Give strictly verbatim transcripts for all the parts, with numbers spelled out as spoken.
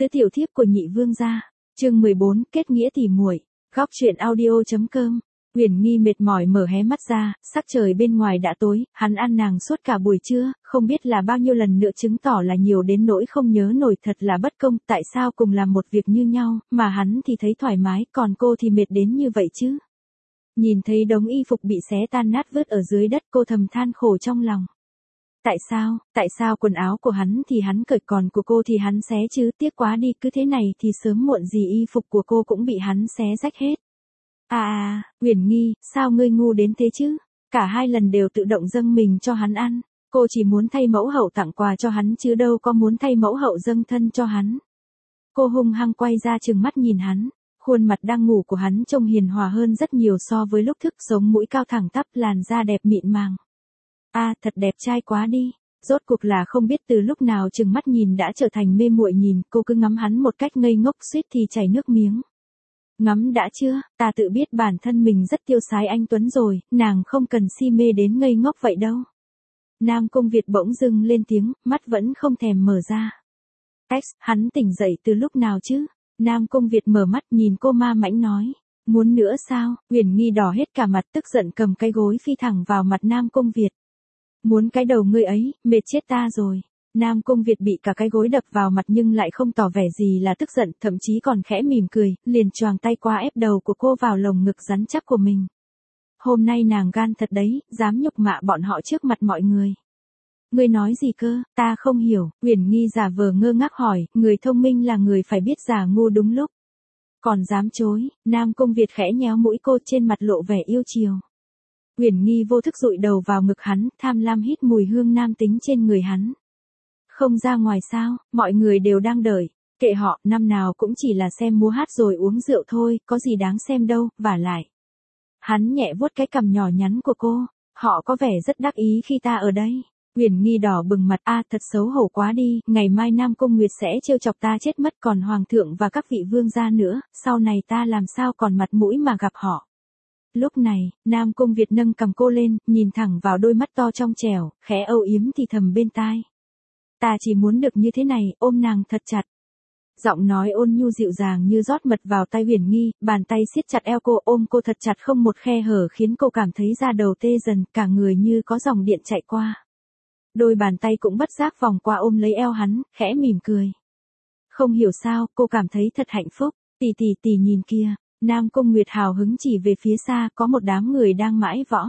Tứ tiểu thiếp của nhị vương gia. Chương mười bốn, kết nghĩa tỉ muội. Góc truyện audio.com. Uyển Nghi mệt mỏi mở hé mắt ra, sắc trời bên ngoài đã tối, hắn ăn nàng suốt cả buổi trưa, không biết là bao nhiêu lần nữa chứng tỏ là nhiều đến nỗi không nhớ nổi, thật là bất công, tại sao cùng làm một việc như nhau, mà hắn thì thấy thoải mái, còn cô thì mệt đến như vậy chứ. Nhìn thấy đống y phục bị xé tan nát vứt ở dưới đất, cô thầm than khổ trong lòng. Tại sao, tại sao quần áo của hắn thì hắn cởi, còn của cô thì hắn xé chứ, tiếc quá đi, cứ thế này thì sớm muộn gì y phục của cô cũng bị hắn xé rách hết. À à, Uyển Nghi, sao ngươi ngu đến thế chứ? Cả hai lần đều tự động dâng mình cho hắn ăn. Cô chỉ muốn thay mẫu hậu tặng quà cho hắn chứ đâu có muốn thay mẫu hậu dâng thân cho hắn. Cô hung hăng quay ra trừng mắt nhìn hắn. Khuôn mặt đang ngủ của hắn trông hiền hòa hơn rất nhiều so với lúc thức, sống mũi cao thẳng tắp, làn da đẹp mịn màng. A à, thật đẹp trai quá đi. Rốt cuộc là không biết từ lúc nào trừng mắt nhìn đã trở thành mê muội nhìn, cô cứ ngắm hắn một cách ngây ngốc suýt thì chảy nước miếng. Ngắm đã chưa, ta tự biết bản thân mình rất tiêu sái anh tuấn rồi, nàng không cần si mê đến ngây ngốc vậy đâu. Nam Cung Việt bỗng dưng lên tiếng, mắt vẫn không thèm mở ra. X, hắn tỉnh dậy từ lúc nào chứ? Nam Cung Việt mở mắt nhìn cô ma mãnh nói. Muốn nữa sao? Uyển Nghi đỏ hết cả mặt, tức giận cầm cái gối phi thẳng vào mặt Nam Cung Việt. Muốn cái đầu ngươi ấy, mệt chết ta rồi. Nam Cung Việt bị cả cái gối đập vào mặt nhưng lại không tỏ vẻ gì là tức giận, thậm chí còn khẽ mỉm cười, liền choàng tay qua ép đầu của cô vào lồng ngực rắn chắc của mình. Hôm nay nàng gan thật đấy, dám nhục mạ bọn họ trước mặt mọi người. Ngươi nói gì cơ, ta không hiểu. Uyển Nghi giả vờ ngơ ngác hỏi, người thông minh là người phải biết giả ngu đúng lúc. Còn dám chối, Nam Cung Việt khẽ nhéo mũi cô, trên mặt lộ vẻ yêu chiều. Uyển Nghi vô thức dụi đầu vào ngực hắn, tham lam hít mùi hương nam tính trên người hắn. Không ra ngoài sao, mọi người đều đang đợi. Kệ họ, năm nào cũng chỉ là xem múa hát rồi uống rượu thôi, có gì đáng xem đâu, vả lại. Hắn nhẹ vuốt cái cằm nhỏ nhắn của cô, họ có vẻ rất đắc ý khi ta ở đây. Uyển Nghi đỏ bừng mặt, a thật xấu hổ quá đi, ngày mai Nam Cung Nguyệt sẽ trêu chọc ta chết mất, còn hoàng thượng và các vị vương gia nữa, sau này ta làm sao còn mặt mũi mà gặp họ. Lúc này, Nam Cung Việt nâng cầm cô lên, nhìn thẳng vào đôi mắt to trong trẻo, khẽ âu yếm thì thầm bên tai. Ta chỉ muốn được như thế này, ôm nàng thật chặt. Giọng nói ôn nhu dịu dàng như rót mật vào tai Uyển Nghi, bàn tay siết chặt eo cô, ôm cô thật chặt không một khe hở, khiến cô cảm thấy da đầu tê dần, cả người như có dòng điện chạy qua. Đôi bàn tay cũng bất giác vòng qua ôm lấy eo hắn, khẽ mỉm cười. Không hiểu sao, cô cảm thấy thật hạnh phúc. Tỷ tỷ tỷ nhìn kia. Nam Cung Nguyệt hào hứng chỉ về phía xa, có một đám người đang mãi võ.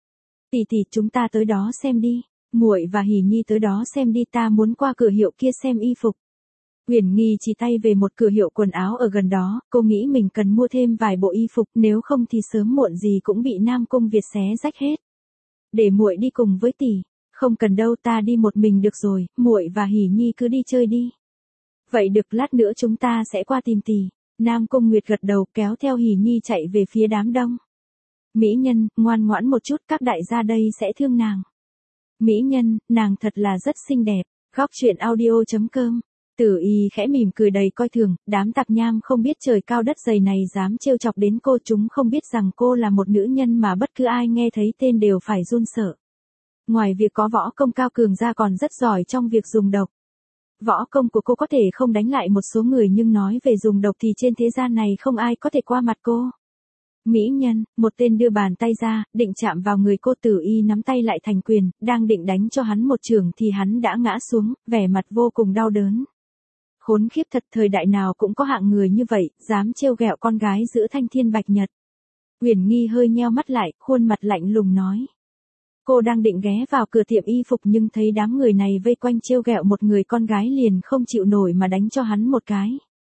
Tỷ tỷ, chúng ta tới đó xem đi. Muội và Hỉ Nhi tới đó xem đi, ta muốn qua cửa hiệu kia xem y phục. Uyển Nghi chỉ tay về một cửa hiệu quần áo ở gần đó, cô nghĩ mình cần mua thêm vài bộ y phục, nếu không thì sớm muộn gì cũng bị Nam Cung Việt xé rách hết. Để muội đi cùng với tỷ. Không cần đâu, ta đi một mình được rồi, muội và Hỉ Nhi cứ đi chơi đi. Vậy được, lát nữa chúng ta sẽ qua tìm tỷ. Nam Cung Nguyệt gật đầu, kéo theo Hỉ Nhi chạy về phía đám đông. Mỹ nhân, ngoan ngoãn một chút, các đại gia đây sẽ thương nàng. Mỹ nhân, nàng thật là rất xinh đẹp. Góc truyện audio.com. Tử Y khẽ mỉm cười đầy coi thường, đám tạp nham không biết trời cao đất dày này dám trêu chọc đến cô, chúng không biết rằng cô là một nữ nhân mà bất cứ ai nghe thấy tên đều phải run sợ. Ngoài việc có võ công cao cường ra còn rất giỏi trong việc dùng độc. Võ công của cô có thể không đánh lại một số người, nhưng nói về dùng độc thì trên thế gian này không ai có thể qua mặt cô. Mỹ nhân, một tên đưa bàn tay ra, định chạm vào người cô. Tử Y nắm tay lại thành quyền, đang định đánh cho hắn một chưởng thì hắn đã ngã xuống, vẻ mặt vô cùng đau đớn. Khốn khiếp thật, thời đại nào cũng có hạng người như vậy, dám trêu ghẹo con gái giữa thanh thiên bạch nhật. Uyển Nghi hơi nheo mắt lại, khuôn mặt lạnh lùng nói. Cô đang định ghé vào cửa tiệm y phục nhưng thấy đám người này vây quanh trêu ghẹo một người con gái liền không chịu nổi mà đánh cho hắn một cái.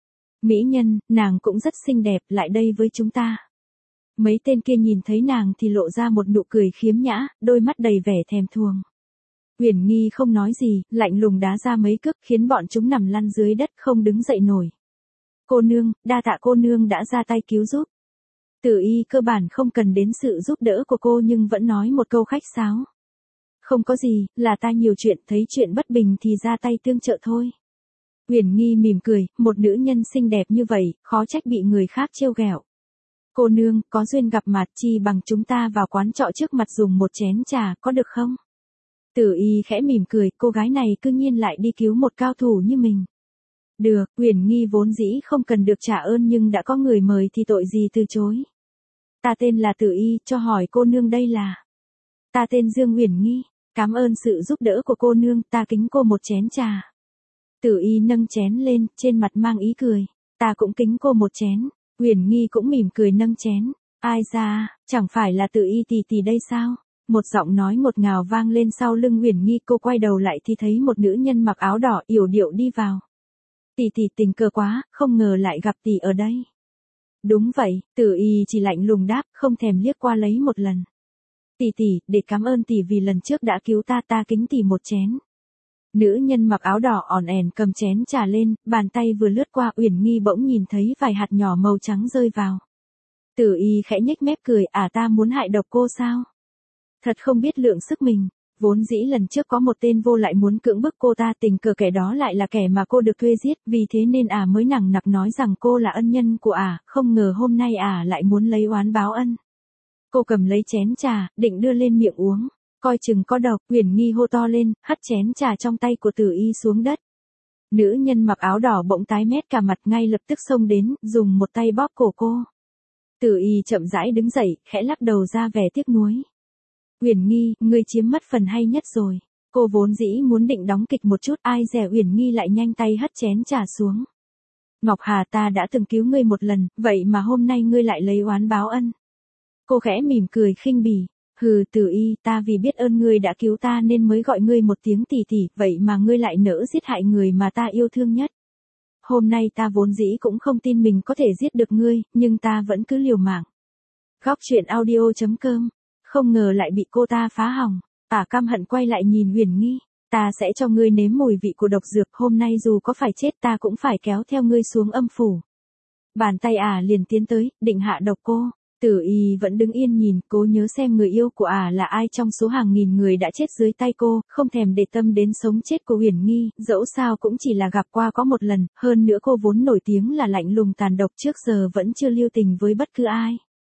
Mỹ nhân, nàng cũng rất xinh đẹp, lại đây với chúng ta. Mấy tên kia nhìn thấy nàng thì lộ ra một nụ cười khiếm nhã, đôi mắt đầy vẻ thèm thuồng. Uyển Nghi không nói gì, lạnh lùng đá ra mấy cước khiến bọn chúng nằm lăn dưới đất không đứng dậy nổi. Cô nương, đa tạ cô nương đã ra tay cứu giúp. Tử Y cơ bản không cần đến sự giúp đỡ của cô nhưng vẫn nói một câu khách sáo. Không có gì, là ta nhiều chuyện, thấy chuyện bất bình thì ra tay tương trợ thôi. Uyển Nghi mỉm cười, một nữ nhân xinh đẹp như vậy, khó trách bị người khác trêu ghẹo. Cô nương, có duyên gặp mặt, chi bằng chúng ta vào quán trọ trước mặt dùng một chén trà, có được không? Tử Y khẽ mỉm cười, cô gái này cư nhiên lại đi cứu một cao thủ như mình. Được, Uyển Nghi vốn dĩ không cần được trả ơn nhưng đã có người mời thì tội gì từ chối. Ta tên là Tử Y, cho hỏi cô nương đây là. Ta tên Dương Uyển Nghi, cảm ơn sự giúp đỡ của cô nương, ta kính cô một chén trà. Tử Y nâng chén lên, trên mặt mang ý cười. Ta cũng kính cô một chén. Uyển Nghi cũng mỉm cười nâng chén. Ai da, chẳng phải là Tử Y tỷ tỷ đây sao? Một giọng nói ngọt ngào vang lên sau lưng Uyển Nghi, cô quay đầu lại thì thấy một nữ nhân mặc áo đỏ yểu điệu đi vào. Tỷ tỷ tình cờ quá, không ngờ lại gặp tỷ ở đây. Đúng vậy, Tử Y chỉ lạnh lùng đáp, không thèm liếc qua lấy một lần. Tỷ tỷ, để cảm ơn tỷ vì lần trước đã cứu ta, ta kính tỷ một chén. Nữ nhân mặc áo đỏ ỏn ẻn cầm chén trà lên, bàn tay vừa lướt qua Uyển Nghi bỗng nhìn thấy vài hạt nhỏ màu trắng rơi vào. Tử Y khẽ nhếch mép cười, à ta muốn hại độc cô sao? Thật không biết lượng sức mình, vốn dĩ lần trước có một tên vô lại muốn cưỡng bức cô ta, tình cờ kẻ đó lại là kẻ mà cô được thuê giết, vì thế nên ả à mới nằng nặc nói rằng cô là ân nhân của ả, à, không ngờ hôm nay ả à lại muốn lấy oán báo ân. Cô cầm lấy chén trà, định đưa lên miệng uống, coi chừng có độc, Uyển Nghi hô to lên, hất chén trà trong tay của Tử Y xuống đất. Nữ nhân mặc áo đỏ bỗng tái mét cả mặt, ngay lập tức xông đến, dùng một tay bóp cổ cô. Tử Y chậm rãi đứng dậy, khẽ lắc đầu ra vẻ tiếc nuối. Uyển Nghi, ngươi chiếm mất phần hay nhất rồi. Cô vốn dĩ muốn định đóng kịch một chút, ai dè Uyển Nghi lại nhanh tay hất chén trà xuống. Ngọc Hà, ta đã từng cứu ngươi một lần, vậy mà hôm nay ngươi lại lấy oán báo ân. Cô khẽ mỉm cười khinh bỉ. Hừ, Tử Y, ta vì biết ơn ngươi đã cứu ta nên mới gọi ngươi một tiếng tỷ tỷ, vậy mà ngươi lại nỡ giết hại người mà ta yêu thương nhất. Hôm nay ta vốn dĩ cũng không tin mình có thể giết được ngươi, nhưng ta vẫn cứ liều mạng. Góc truyện audio chấm com. Không ngờ lại bị cô ta phá hỏng. Ả căm hận quay lại nhìn Uyển Nghi. Ta sẽ cho ngươi nếm mùi vị của độc dược, hôm nay dù có phải chết ta cũng phải kéo theo ngươi xuống âm phủ. Bàn tay Ả liền tiến tới, định hạ độc cô. Tử Y vẫn đứng yên nhìn, cố nhớ xem người yêu của Ả là ai trong số hàng nghìn người đã chết dưới tay cô, không thèm để tâm đến sống chết của Uyển Nghi, dẫu sao cũng chỉ là gặp qua có một lần, hơn nữa cô vốn nổi tiếng là lạnh lùng tàn độc, trước giờ vẫn chưa lưu tình với bất cứ ai.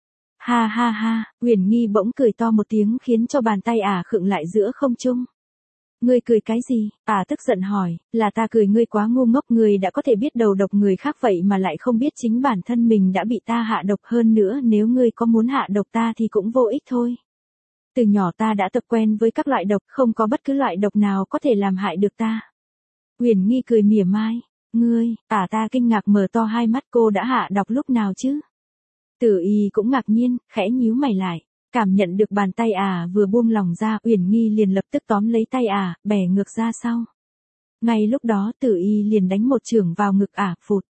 Ha ha ha, Uyển Nghi bỗng cười to một tiếng khiến cho bàn tay Ả khựng lại giữa không trung. Ngươi cười cái gì? Ả tức giận hỏi, là ta cười ngươi quá ngu ngốc, ngươi đã có thể biết đầu độc người khác vậy mà lại không biết chính bản thân mình đã bị ta hạ độc, hơn nữa nếu ngươi có muốn hạ độc ta thì cũng vô ích thôi. Từ nhỏ ta đã tập quen với các loại độc, không có bất cứ loại độc nào có thể làm hại được ta. Uyển Nghi cười mỉa mai, ngươi, Ả ta kinh ngạc mở to hai mắt, cô đã hạ độc lúc nào chứ? Tử Y cũng ngạc nhiên, khẽ nhíu mày lại, cảm nhận được bàn tay Ả vừa buông lỏng ra, Uyển Nghi liền lập tức tóm lấy tay Ả, bẻ ngược ra sau. Ngay lúc đó Tử Y liền đánh một chưởng vào ngực Ả, phụt.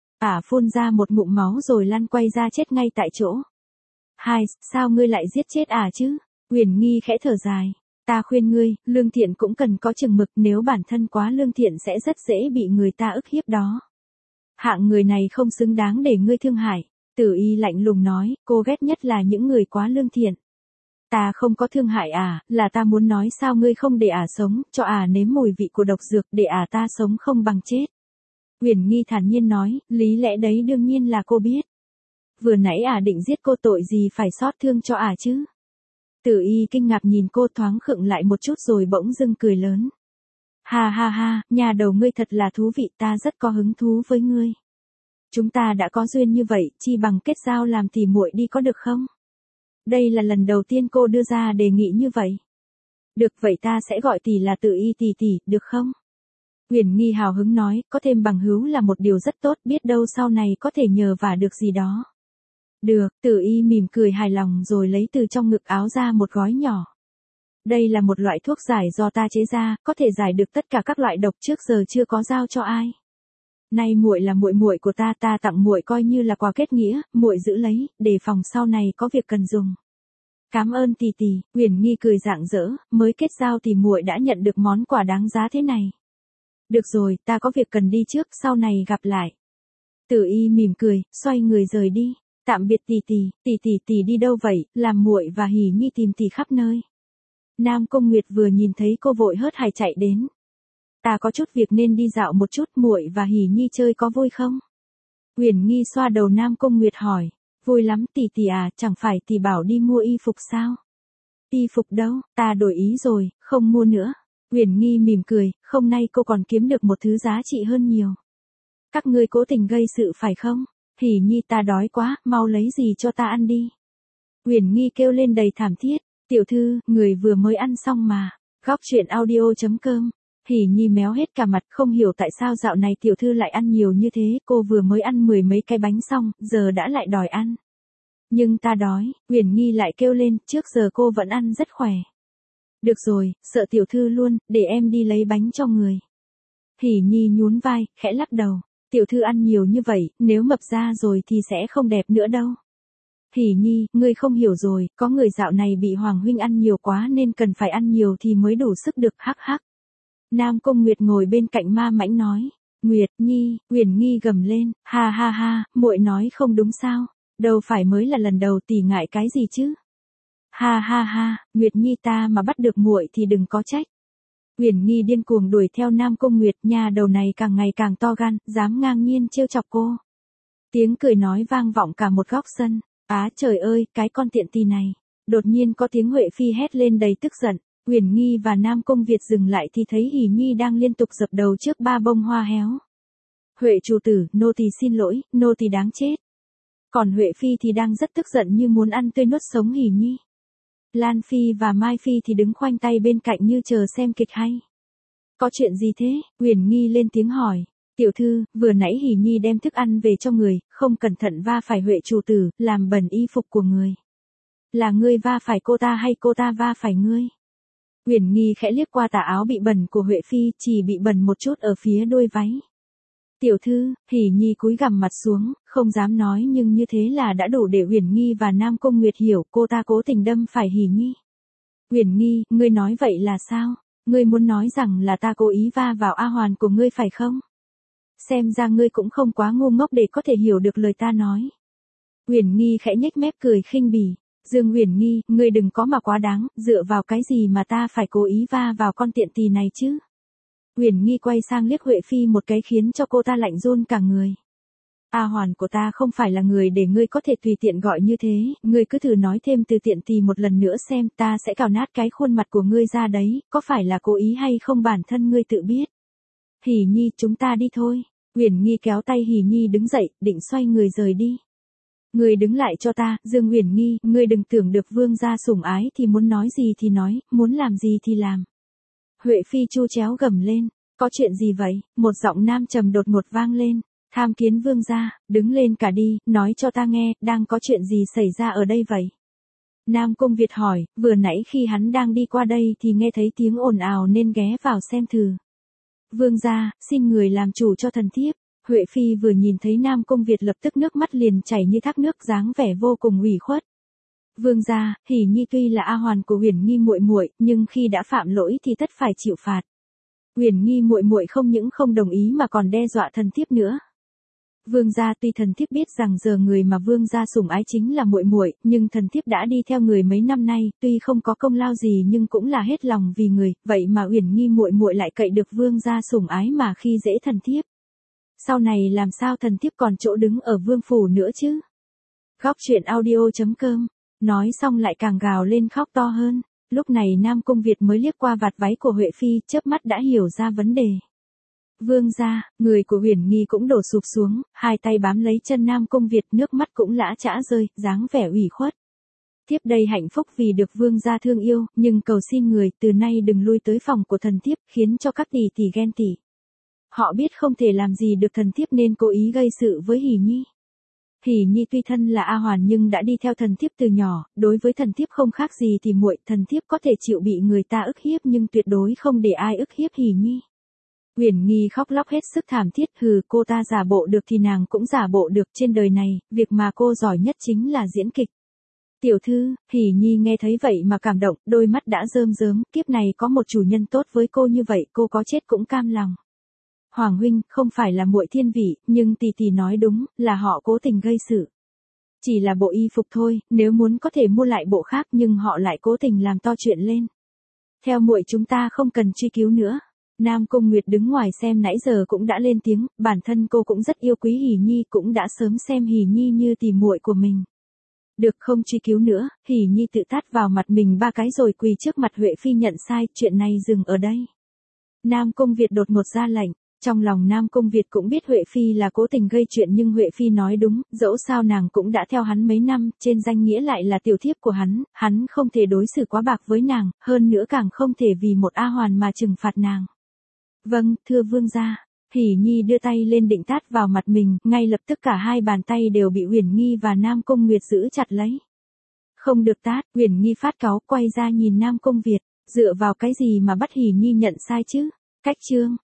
Ả phun ra một ngụm máu rồi lăn quay ra chết ngay tại chỗ. Hai, sao ngươi lại giết chết Ả chứ? Uyển Nghi khẽ thở dài. Ta khuyên ngươi, lương thiện cũng cần có chừng mực, nếu bản thân quá lương thiện sẽ rất dễ bị người ta ức hiếp đó. Hạng người này không xứng đáng để ngươi thương hại. Tử Y lạnh lùng nói, cô ghét nhất là những người quá lương thiện. Ta không có thương hại Ả, là ta muốn nói sao ngươi không để Ả sống, cho Ả nếm mùi vị của độc dược, để Ả ta sống không bằng chết. Uyển Nghi thản nhiên nói, lý lẽ đấy đương nhiên là cô biết. Vừa nãy Ả định giết cô, tội gì phải xót thương cho Ả chứ? Tử Y kinh ngạc nhìn cô, thoáng khựng lại một chút rồi bỗng dưng cười lớn. Ha ha ha, nhà đầu ngươi thật là thú vị, ta rất có hứng thú với ngươi. Chúng ta đã có duyên như vậy, chi bằng kết giao làm tỉ muội đi có được không? Đây là lần đầu tiên cô đưa ra đề nghị như vậy. Được, vậy ta sẽ gọi tỷ là Tử Y tỷ tỷ, được không? Uyển Nghi hào hứng nói, có thêm bằng hữu là một điều rất tốt, biết đâu sau này có thể nhờ vả được gì đó. Được, Tử Y mỉm cười hài lòng rồi lấy từ trong ngực áo ra một gói nhỏ. Đây là một loại thuốc giải do ta chế ra, có thể giải được tất cả các loại độc, trước giờ chưa có giao cho ai. Nay muội là muội muội của ta, ta tặng muội coi như là quà kết nghĩa, muội giữ lấy, để phòng sau này có việc cần dùng. Cảm ơn tỷ tỷ. Uyển Nghi cười rạng rỡ, mới kết giao thì muội đã nhận được món quà đáng giá thế này. Được rồi, ta có việc cần đi trước, sau này gặp lại. Tử Y mỉm cười, xoay người rời đi. Tạm biệt tỷ tỷ, tỷ tỷ tỷ đi đâu vậy? Làm muội và Hỉ Nhi tìm tỷ khắp nơi. Nam Cung Nguyệt vừa nhìn thấy cô vội hớt hải chạy đến. Ta có chút việc nên đi dạo một chút, muội và Hỉ Nhi chơi có vui không? Uyển Nghi xoa đầu Nam Cung Nguyệt hỏi. Vui lắm tỷ tỷ à, chẳng phải tỷ bảo đi mua y phục sao? Y phục đâu, ta đổi ý rồi, không mua nữa. Uyển Nghi mỉm cười, không nay cô còn kiếm được một thứ giá trị hơn nhiều. Các ngươi cố tình gây sự phải không? Hỉ Nhi ta đói quá, mau lấy gì cho ta ăn đi. Uyển Nghi kêu lên đầy thảm thiết, tiểu thư, người vừa mới ăn xong mà. Góc truyện audio chấm com. Hỉ Nhi méo hết cả mặt, không hiểu tại sao dạo này tiểu thư lại ăn nhiều như thế, cô vừa mới ăn mười mấy cái bánh xong, giờ đã lại đòi ăn. Nhưng ta đói, Uyển Nghi lại kêu lên, trước giờ cô vẫn ăn rất khỏe. Được rồi, sợ tiểu thư luôn, để em đi lấy bánh cho người. Hỉ Nhi nhún vai, khẽ lắc đầu, tiểu thư ăn nhiều như vậy, nếu mập ra rồi thì sẽ không đẹp nữa đâu. Hỉ Nhi, ngươi không hiểu rồi, có người dạo này bị Hoàng huynh ăn nhiều quá nên cần phải ăn nhiều thì mới đủ sức được, hắc hắc. Nam Cung Nguyệt ngồi bên cạnh ma mãnh nói, Nguyệt Nhi, Uyển Nghi gầm lên, ha ha ha, muội nói không đúng sao, đâu phải mới là lần đầu tỷ ngại cái gì chứ. Ha ha ha, Nguyệt Nhi ta mà bắt được muội thì đừng có trách. Uyển Nghi điên cuồng đuổi theo Nam Cung Nguyệt, nhà đầu này càng ngày càng to gan, dám ngang nhiên trêu chọc cô. Tiếng cười nói vang vọng cả một góc sân, á trời ơi, cái con tiện tì này. Đột nhiên có tiếng Huệ Phi hét lên đầy tức giận, Uyển Nghi và Nam Cung Việt dừng lại thì thấy Hỉ Nhi đang liên tục dập đầu trước ba bông hoa héo. Huệ chủ tử, nô tỳ xin lỗi, nô tỳ đáng chết. Còn Huệ Phi thì đang rất tức giận như muốn ăn tươi nuốt sống Hỉ Nhi. Lan Phi và Mai Phi thì đứng khoanh tay bên cạnh như chờ xem kịch hay. Có chuyện gì thế? Uyển Nghi lên tiếng hỏi. Tiểu thư, vừa nãy Hỉ Nhi đem thức ăn về cho người, không cẩn thận va phải Huệ chủ tử, làm bẩn y phục của người. Là ngươi va phải cô ta hay cô ta va phải ngươi? Uyển Nghi khẽ liếc qua tà áo bị bẩn của Huệ Phi, chỉ bị bẩn một chút ở phía đuôi váy. Tiểu thư, Hỉ Nhi cúi gằm mặt xuống, không dám nói nhưng như thế là đã đủ để Uyển Nghi và Nam Cung Nguyệt hiểu cô ta cố tình đâm phải Hỉ Nhi. Uyển Nghi, ngươi nói vậy là sao? Ngươi muốn nói rằng là ta cố ý va vào A Hoàn của ngươi phải không? Xem ra ngươi cũng không quá ngu ngốc để có thể hiểu được lời ta nói. Uyển Nghi khẽ nhếch mép cười khinh bỉ. Dương Uyển Nghi, ngươi đừng có mà quá đáng, dựa vào cái gì mà ta phải cố ý va vào con tiện tì này chứ? Uyển Nghi quay sang liếc Huệ Phi một cái khiến cho cô ta lạnh run cả người. A Hoàn của ta không phải là người để ngươi có thể tùy tiện gọi như thế, ngươi cứ thử nói thêm từ tiện tì một lần nữa xem, ta sẽ cào nát cái khuôn mặt của ngươi ra đấy, có phải là cố ý hay không bản thân ngươi tự biết. Hỉ Nhi, chúng ta đi thôi. Uyển Nghi kéo tay Hỉ Nhi đứng dậy, định xoay người rời đi. Ngươi đứng lại cho ta, Dương Uyển Nghi, ngươi đừng tưởng được vương gia sủng ái thì muốn nói gì thì nói, muốn làm gì thì làm. Huệ Phi chu chéo gầm lên, có chuyện gì vậy? Một giọng nam trầm đột ngột vang lên, tham kiến vương gia, đứng lên cả đi, nói cho ta nghe, đang có chuyện gì xảy ra ở đây vậy? Nam Cung Việt hỏi, vừa nãy khi hắn đang đi qua đây thì nghe thấy tiếng ồn ào nên ghé vào xem thử. Vương gia, xin người làm chủ cho thần thiếp. Huệ Phi vừa nhìn thấy Nam Cung Việt lập tức nước mắt liền chảy như thác nước, dáng vẻ vô cùng ủy khuất. Vương gia, Hỉ Nhi tuy là A Hoàn của Uyển Nghi muội muội, nhưng khi đã phạm lỗi thì tất phải chịu phạt. Uyển Nghi muội muội không những không đồng ý mà còn đe dọa thần thiếp nữa. Vương gia, tuy thần thiếp biết rằng giờ người mà vương gia sủng ái chính là muội muội, nhưng thần thiếp đã đi theo người mấy năm nay, tuy không có công lao gì nhưng cũng là hết lòng vì người, vậy mà Uyển Nghi muội muội lại cậy được vương gia sủng ái mà khi dễ thần thiếp. Sau này làm sao thần thiếp còn chỗ đứng ở vương phủ nữa chứ? Góc truyện audio chấm com. Nói xong lại càng gào lên khóc to hơn. Lúc này Nam Cung Việt mới liếc qua vạt váy của Huệ Phi, chớp mắt đã hiểu ra vấn đề. Vương gia, người của Uyển Nghi cũng đổ sụp xuống, hai tay bám lấy chân Nam Cung Việt, nước mắt cũng lã chã rơi, dáng vẻ ủy khuất. Thiếp đây hạnh phúc vì được vương gia thương yêu, nhưng cầu xin người từ nay đừng lui tới phòng của thần thiếp, khiến cho các tỷ tỷ ghen tị. Họ biết không thể làm gì được thần thiếp nên cố ý gây sự với Hỉ Nhi. Hỉ Nhi tuy thân là A Hoàn nhưng đã đi theo thần thiếp từ nhỏ, đối với thần thiếp không khác gì thì muội, thần thiếp có thể chịu bị người ta ức hiếp nhưng tuyệt đối không để ai ức hiếp Hỉ Nhi. Uyển Nghi khóc lóc hết sức thảm thiết, hừ, cô ta giả bộ được thì nàng cũng giả bộ được, trên đời này, việc mà cô giỏi nhất chính là diễn kịch. Tiểu thư, Hỉ Nhi nghe thấy vậy mà cảm động, đôi mắt đã rơm rớm, kiếp này có một chủ nhân tốt với cô như vậy, cô có chết cũng cam lòng. Hoàng huynh, không phải là muội thiên vị, nhưng tỷ tỷ nói đúng, là họ cố tình gây sự. Chỉ là bộ y phục thôi, nếu muốn có thể mua lại bộ khác nhưng họ lại cố tình làm to chuyện lên. Theo muội chúng ta không cần truy cứu nữa. Nam Cung Nguyệt đứng ngoài xem nãy giờ cũng đã lên tiếng, bản thân cô cũng rất yêu quý Hỉ Nhi, cũng đã sớm xem Hỉ Nhi như tỷ muội của mình. Được, không truy cứu nữa, Hỉ Nhi tự tát vào mặt mình ba cái rồi quỳ trước mặt Huệ Phi nhận sai, chuyện này dừng ở đây. Nam Cung Việt đột ngột ra lệnh, Trong lòng Nam Cung Việt cũng biết Huệ Phi là cố tình gây chuyện nhưng Huệ Phi nói đúng, dẫu sao nàng cũng đã theo hắn mấy năm, trên danh nghĩa lại là tiểu thiếp của hắn, hắn không thể đối xử quá bạc với nàng, hơn nữa càng không thể vì một A Hoàn mà trừng phạt nàng. Vâng, thưa vương gia. Hỉ Nhi đưa tay lên định tát vào mặt mình, ngay lập tức cả hai bàn tay đều bị Uyển Nghi và Nam Cung Nguyệt giữ chặt lấy. Không được tát, Uyển Nghi phát cáu, quay ra nhìn Nam Cung Việt, dựa vào cái gì mà bắt Hỉ Nhi nhận sai chứ? Cách chương